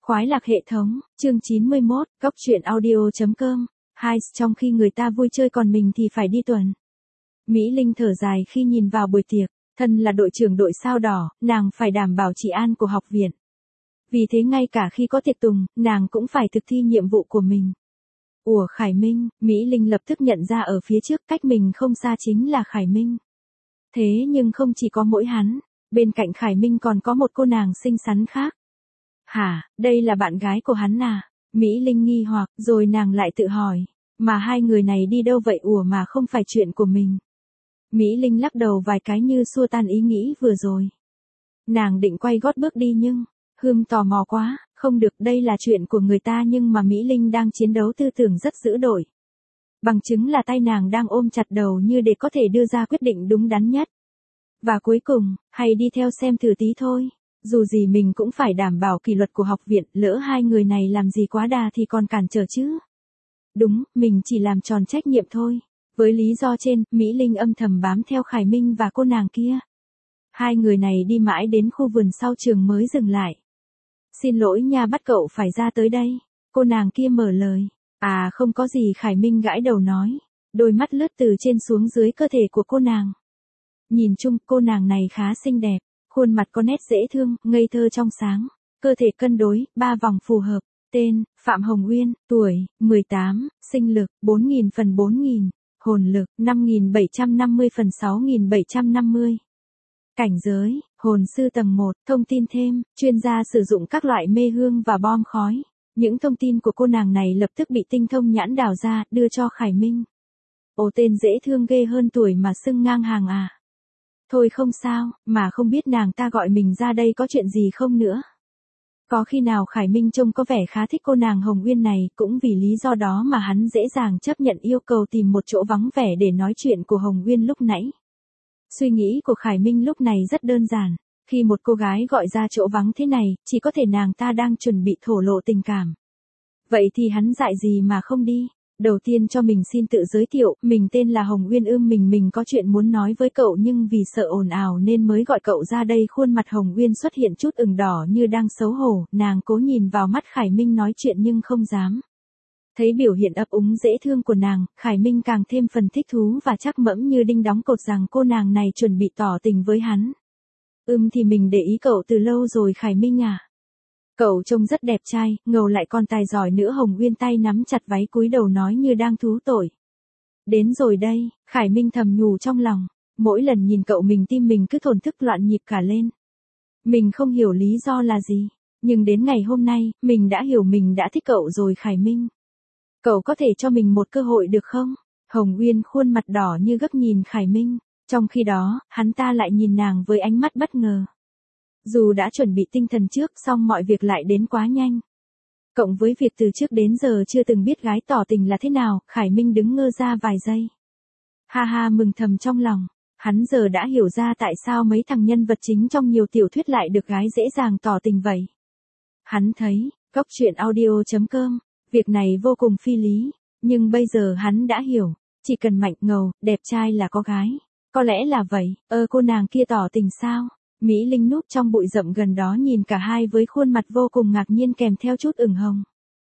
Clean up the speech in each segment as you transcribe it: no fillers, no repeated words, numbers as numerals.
Khoái lạc hệ thống, chương 91, góc truyện audio.com. Hai, trong khi người ta vui chơi còn mình thì phải đi tuần. Mỹ Linh thở dài khi nhìn vào buổi tiệc, thân là đội trưởng đội sao đỏ, nàng phải đảm bảo trị an của học viện. Vì thế ngay cả khi có tiệc tùng, nàng cũng phải thực thi nhiệm vụ của mình. Ủa Khải Minh, Mỹ Linh lập tức nhận ra ở phía trước cách mình không xa chính là Khải Minh. Thế nhưng không chỉ có mỗi hắn, bên cạnh Khải Minh còn có một cô nàng xinh xắn khác. Hả, đây là bạn gái của hắn à? Mỹ Linh nghi hoặc, rồi nàng lại tự hỏi, mà hai người này đi đâu vậy mà không phải chuyện của mình. Mỹ Linh lắc đầu vài cái như xua tan ý nghĩ vừa rồi. Nàng định quay gót bước đi nhưng, tò mò quá, không được, đây là chuyện của người ta nhưng mà Mỹ Linh đang chiến đấu tư tưởng rất dữ dội. Bằng chứng là tay nàng đang ôm chặt đầu như để có thể đưa ra quyết định đúng đắn nhất. Và cuối cùng, hay đi theo xem thử tí thôi. Dù gì mình cũng phải đảm bảo kỷ luật của học viện, lỡ hai người này làm gì quá đà thì còn cản trở chứ. Đúng, mình chỉ làm tròn trách nhiệm thôi. Với lý do trên, Mỹ Linh âm thầm bám theo Khải Minh và cô nàng kia. Hai người này đi mãi đến khu vườn sau trường mới dừng lại. Xin lỗi nha, bắt cậu phải ra tới đây. Cô nàng kia mở lời. À không có gì, Khải Minh gãi đầu nói. Đôi mắt lướt từ trên xuống dưới cơ thể của cô nàng. Nhìn chung, cô nàng này khá xinh đẹp. Khuôn mặt có nét dễ thương, ngây thơ trong sáng, cơ thể cân đối, ba vòng phù hợp. Tên, Phạm Hồng Uyên, tuổi, 18, sinh lực, 4.000/4.000, hồn lực, 5.750/6.750. Cảnh giới, hồn sư tầng 1, thông tin thêm, chuyên gia sử dụng các loại mê hương và bom khói. Những thông tin của cô nàng này lập tức bị tinh thông nhãn đào ra, đưa cho Khải Minh. Ồ, tên dễ thương ghê, hơn tuổi mà xưng ngang hàng à. Thôi không sao, mà không biết nàng ta gọi mình ra đây có chuyện gì không nữa. Có khi nào Khải Minh trông có vẻ khá thích cô nàng Hồng Uyên này, cũng vì lý do đó mà hắn dễ dàng chấp nhận yêu cầu tìm một chỗ vắng vẻ để nói chuyện của Hồng Uyên lúc nãy. Suy nghĩ của Khải Minh lúc này rất đơn giản, khi một cô gái gọi ra chỗ vắng thế này, chỉ có thể nàng ta đang chuẩn bị thổ lộ tình cảm. Vậy thì hắn dại gì mà không đi. Đầu tiên cho mình xin tự giới thiệu, mình tên là Hồng Uyên mình có chuyện muốn nói với cậu nhưng vì sợ ồn ào nên mới gọi cậu ra đây. Khuôn mặt Hồng Uyên xuất hiện chút ửng đỏ như đang xấu hổ, nàng cố nhìn vào mắt Khải Minh nói chuyện nhưng không dám. Thấy biểu hiện ấp úng dễ thương của nàng, Khải Minh càng thêm phần thích thú và chắc mẫm như đinh đóng cột rằng cô nàng này chuẩn bị tỏ tình với hắn. Thì mình để ý cậu từ lâu rồi Khải Minh à. Cậu trông rất đẹp trai, ngầu lại còn tài giỏi nữa. Hồng Uyên tay nắm chặt váy cúi đầu nói như đang thú tội. Đến rồi đây, Khải Minh thầm nhủ trong lòng. Mỗi lần nhìn cậu mình tim mình cứ thổn thức loạn nhịp cả lên. Mình không hiểu lý do là gì, nhưng đến ngày hôm nay, mình đã hiểu mình đã thích cậu rồi Khải Minh. Cậu có thể cho mình một cơ hội được không? Hồng Uyên khuôn mặt đỏ như gấc nhìn Khải Minh, trong khi đó, hắn ta lại nhìn nàng với ánh mắt bất ngờ. Dù đã chuẩn bị tinh thần trước, song mọi việc lại đến quá nhanh. Cộng với việc từ trước đến giờ chưa từng biết gái tỏ tình là thế nào, Khải Minh đứng ngơ ra vài giây. Ha ha, mừng thầm trong lòng, hắn giờ đã hiểu ra tại sao mấy thằng nhân vật chính trong nhiều tiểu thuyết lại được gái dễ dàng tỏ tình vậy. Hắn thấy, góc truyện audio.com, việc này vô cùng phi lý, nhưng bây giờ hắn đã hiểu, chỉ cần mạnh ngầu, đẹp trai là có gái. Có lẽ là vậy, cô nàng kia tỏ tình sao? Mỹ Linh núp trong bụi rậm gần đó nhìn cả hai với khuôn mặt vô cùng ngạc nhiên kèm theo chút ửng hồng.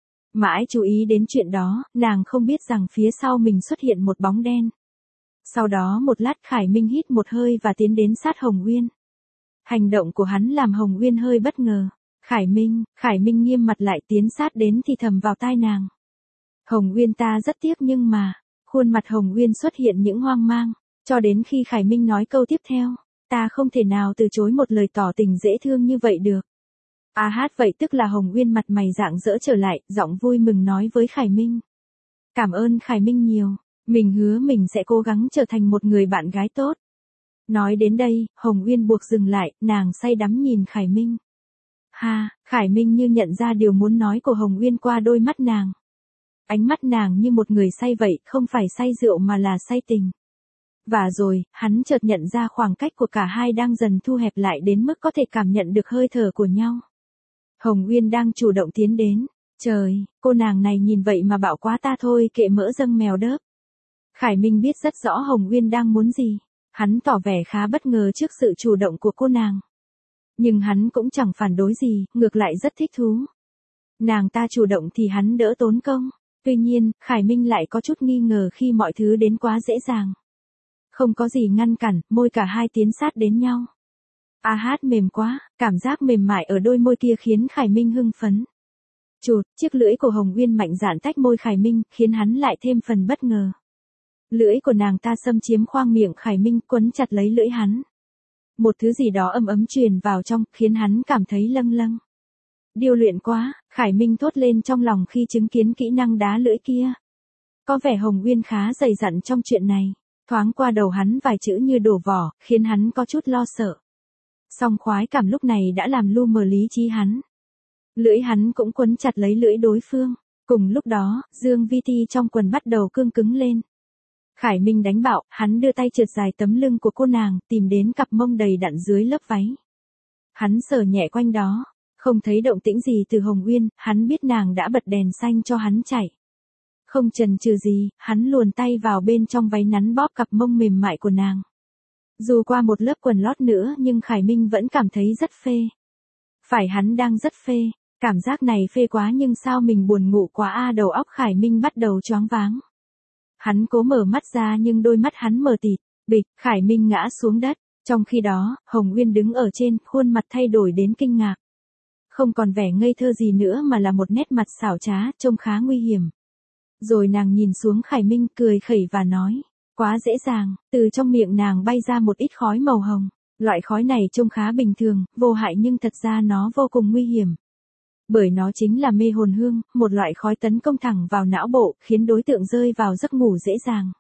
Mãi chú ý đến chuyện đó, nàng không biết rằng phía sau mình xuất hiện một bóng đen. Sau đó một lát Khải Minh hít một hơi và tiến đến sát Hồng Uyên. Hành động của hắn làm Hồng Uyên hơi bất ngờ. Khải Minh nghiêm mặt lại tiến sát đến thì thầm vào tai nàng. Hồng Uyên, ta rất tiếc nhưng mà, khuôn mặt Hồng Uyên xuất hiện những hoang mang, cho đến khi Khải Minh nói câu tiếp theo. Ta không thể nào từ chối một lời tỏ tình dễ thương như vậy được. À hát, vậy tức là Hồng Uyên mặt mày rạng rỡ trở lại, giọng vui mừng nói với Khải Minh. Cảm ơn Khải Minh nhiều, mình hứa mình sẽ cố gắng trở thành một người bạn gái tốt. Nói đến đây, Hồng Uyên buộc dừng lại, nàng say đắm nhìn Khải Minh. Khải Minh như nhận ra điều muốn nói của Hồng Uyên qua đôi mắt nàng. Ánh mắt nàng như một người say vậy, không phải say rượu mà là say tình. Và rồi, hắn chợt nhận ra khoảng cách của cả hai đang dần thu hẹp lại đến mức có thể cảm nhận được hơi thở của nhau. Hồng Uyên đang chủ động tiến đến. Trời, cô nàng này nhìn vậy mà bạo quá, ta thôi kệ, mỡ dâng mèo đớp. Khải Minh biết rất rõ Hồng Uyên đang muốn gì. Hắn tỏ vẻ khá bất ngờ trước sự chủ động của cô nàng. Nhưng hắn cũng chẳng phản đối gì, ngược lại rất thích thú. Nàng ta chủ động thì hắn đỡ tốn công. Tuy nhiên, Khải Minh lại có chút nghi ngờ khi mọi thứ đến quá dễ dàng. Không có gì ngăn cản, môi cả hai tiến sát đến nhau. A hát mềm quá, cảm giác mềm mại ở đôi môi kia khiến Khải Minh hưng phấn. Chụt, chiếc lưỡi của Hồng Uyên mạnh dạn tách môi Khải Minh, khiến hắn lại thêm phần bất ngờ. Lưỡi của nàng ta xâm chiếm khoang miệng Khải Minh, quấn chặt lấy lưỡi hắn. Một thứ gì đó ấm ấm truyền vào trong, khiến hắn cảm thấy lâng lâng. Điêu luyện quá, Khải Minh thốt lên trong lòng khi chứng kiến kỹ năng đá lưỡi kia. Có vẻ Hồng Uyên khá dày dặn trong chuyện này. Thoáng qua đầu hắn vài chữ như đổ vỏ, khiến hắn có chút lo sợ. Song khoái cảm lúc này đã làm lu mờ lý trí hắn. Lưỡi hắn cũng quấn chặt lấy lưỡi đối phương. Cùng lúc đó, dương vi ti trong quần bắt đầu cương cứng lên. Khải Minh đánh bạo, hắn đưa tay trượt dài tấm lưng của cô nàng, tìm đến cặp mông đầy đặn dưới lớp váy. Hắn sờ nhẹ quanh đó, không thấy động tĩnh gì từ Hồng Uyên, hắn biết nàng đã bật đèn xanh cho hắn chạy. Không chần chừ gì, hắn luồn tay vào bên trong váy nắn bóp cặp mông mềm mại của nàng. Dù qua một lớp quần lót nữa nhưng Khải Minh vẫn cảm thấy rất phê. Phải, hắn đang rất phê, cảm giác này phê quá nhưng sao mình buồn ngủ quá đầu óc Khải Minh bắt đầu choáng váng. Hắn cố mở mắt ra nhưng đôi mắt hắn mờ tịt, bịch, Khải Minh ngã xuống đất. Trong khi đó, Hồng Uyên đứng ở trên, khuôn mặt thay đổi đến kinh ngạc. Không còn vẻ ngây thơ gì nữa mà là một nét mặt xảo trá, trông khá nguy hiểm. Rồi nàng nhìn xuống Khải Minh, cười khẩy và nói, quá dễ dàng. Từ trong miệng nàng bay ra một ít khói màu hồng. Loại khói này trông khá bình thường, vô hại nhưng thật ra nó vô cùng nguy hiểm. Bởi nó chính là mê hồn hương, một loại khói tấn công thẳng vào não bộ, khiến đối tượng rơi vào giấc ngủ dễ dàng.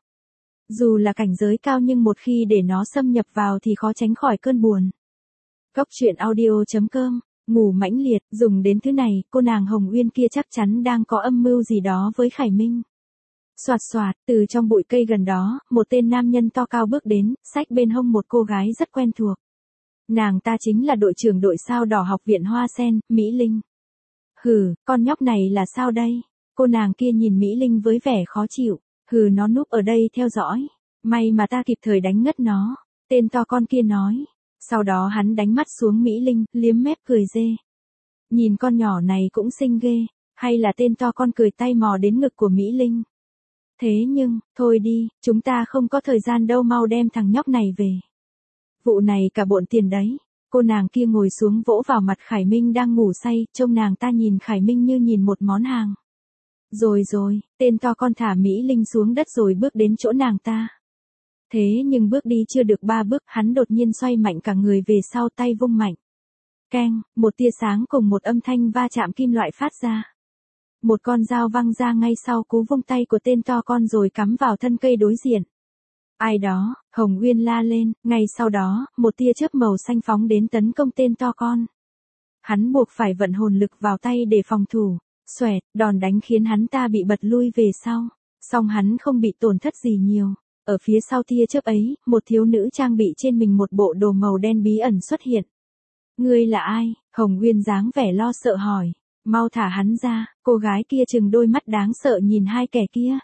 Dù là cảnh giới cao nhưng một khi để nó xâm nhập vào thì khó tránh khỏi cơn buồn. Cốc truyện audio.com, ngủ mãnh liệt, dùng đến thứ này, cô nàng Hồng Uyên kia chắc chắn đang có âm mưu gì đó với Khải Minh. Soạt soạt, từ trong bụi cây gần đó, một tên nam nhân to cao bước đến, xách bên hông một cô gái rất quen thuộc. Nàng ta chính là đội trưởng đội sao đỏ học viện Hoa Sen, Mỹ Linh. Hừ, con nhóc này là sao đây? Cô nàng kia nhìn Mỹ Linh với vẻ khó chịu. Hừ, nó núp ở đây theo dõi. May mà ta kịp thời đánh ngất nó. Tên to con kia nói. Sau đó hắn đánh mắt xuống Mỹ Linh, liếm mép cười dê. Nhìn con nhỏ này cũng xinh ghê. Hay là tên to con cười tay mò đến ngực của Mỹ Linh. Thế nhưng, thôi đi, chúng ta không có thời gian đâu, mau đem thằng nhóc này về. Vụ này cả bộn tiền đấy. Cô nàng kia ngồi xuống vỗ vào mặt Khải Minh đang ngủ say, trông nàng ta nhìn Khải Minh như nhìn một món hàng. Rồi, tên to con thả Mỹ Linh xuống đất rồi bước đến chỗ nàng ta. Thế nhưng bước đi chưa được 3 bước, hắn đột nhiên xoay mạnh cả người về sau, tay vung mạnh. Keng, một tia sáng cùng một âm thanh va chạm kim loại phát ra. Một con dao văng ra ngay sau cú vung tay của tên to con rồi cắm vào thân cây đối diện. Ai đó, Hồng Uyên la lên, ngay sau đó, một tia chớp màu xanh phóng đến tấn công tên to con. Hắn buộc phải vận hồn lực vào tay để phòng thủ. Xoẹt, đòn đánh khiến hắn ta bị bật lui về sau. Song hắn không bị tổn thất gì nhiều. Ở phía sau tia chớp ấy, một thiếu nữ trang bị trên mình một bộ đồ màu đen bí ẩn xuất hiện. Ngươi là ai? Hồng Uyên dáng vẻ lo sợ hỏi. Mau thả hắn ra, cô gái kia trừng đôi mắt đáng sợ nhìn hai kẻ kia.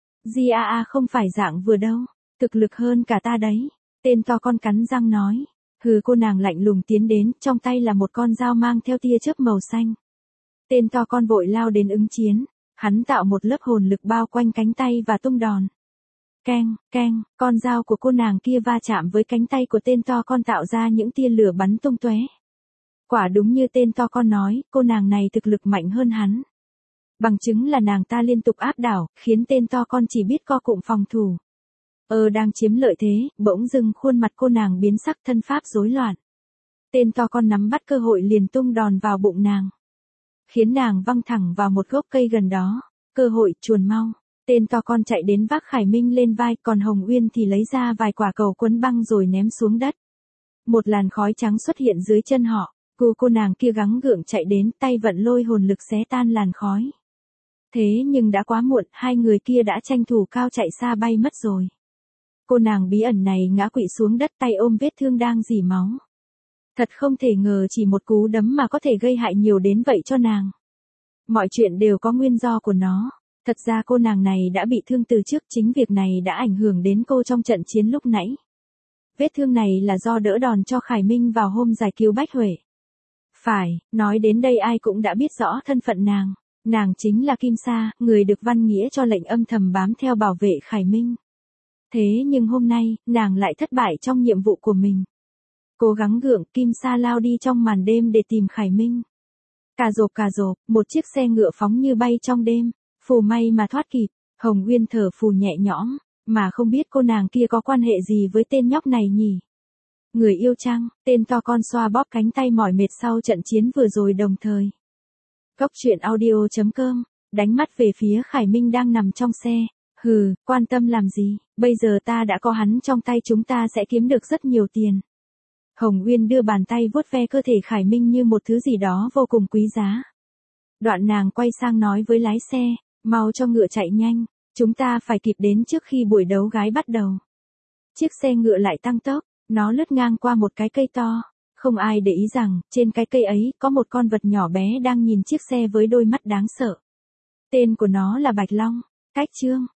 Không phải dạng vừa đâu. Thực lực hơn cả ta đấy. Tên to con cắn răng nói. Hừ, cô nàng lạnh lùng tiến đến, trong tay là một con dao mang theo tia chớp màu xanh. Tên to con vội lao đến ứng chiến. Hắn tạo một lớp hồn lực bao quanh cánh tay và tung đòn. Keng, keng, con dao của cô nàng kia va chạm với cánh tay của tên to con tạo ra những tia lửa bắn tung tóe. Quả đúng như tên to con nói, cô nàng này thực lực mạnh hơn hắn. Bằng chứng là nàng ta liên tục áp đảo, khiến tên to con chỉ biết co cụm phòng thủ. Đang chiếm lợi thế, bỗng dưng khuôn mặt cô nàng biến sắc, thân pháp rối loạn. Tên to con nắm bắt cơ hội liền tung đòn vào bụng nàng. Khiến nàng văng thẳng vào một gốc cây gần đó. Cơ hội, chuồn mau. Tên to con chạy đến vác Khải Minh lên vai, còn Hồng Uyên thì lấy ra vài quả cầu quấn băng rồi ném xuống đất. Một làn khói trắng xuất hiện dưới chân họ. Cô nàng kia gắng gượng chạy đến, tay vận lôi hồn lực xé tan làn khói. Thế nhưng đã quá muộn, hai người kia đã tranh thủ cao chạy xa bay mất rồi. Cô nàng bí ẩn này ngã quỵ xuống đất, tay ôm vết thương đang rỉ máu. Thật không thể ngờ chỉ một cú đấm mà có thể gây hại nhiều đến vậy cho nàng. Mọi chuyện đều có nguyên do của nó. Thật ra cô nàng này đã bị thương từ trước, chính việc này đã ảnh hưởng đến cô trong trận chiến lúc nãy. Vết thương này là do đỡ đòn cho Khải Minh vào hôm giải cứu Bách Huệ. Phải, nói đến đây ai cũng đã biết rõ thân phận nàng. Nàng chính là Kim Sa, người được Văn Nghĩa cho lệnh âm thầm bám theo bảo vệ Khải Minh. Thế nhưng hôm nay, nàng lại thất bại trong nhiệm vụ của mình. Cố gắng gượng, Kim Sa lao đi trong màn đêm để tìm Khải Minh. Cà rộp, một chiếc xe ngựa phóng như bay trong đêm. Phù may mà thoát kịp, Hồng Uyên thở phù nhẹ nhõm, mà không biết cô nàng kia có quan hệ gì với tên nhóc này nhỉ? Người yêu chăng? Tên to con xoa bóp cánh tay mỏi mệt sau trận chiến vừa rồi đồng thời. Cốc truyện audio.com, đánh mắt về phía Khải Minh đang nằm trong xe. Hừ, quan tâm làm gì, bây giờ ta đã có hắn trong tay, chúng ta sẽ kiếm được rất nhiều tiền. Hồng Uyên đưa bàn tay vuốt ve cơ thể Khải Minh như một thứ gì đó vô cùng quý giá. Đoạn nàng quay sang nói với lái xe, mau cho ngựa chạy nhanh, chúng ta phải kịp đến trước khi buổi đấu gái bắt đầu. Chiếc xe ngựa lại tăng tốc, nó lướt ngang qua một cái cây to. Không ai để ý rằng, trên cái cây ấy có một con vật nhỏ bé đang nhìn chiếc xe với đôi mắt đáng sợ. Tên của nó là Bạch Long. Cách chương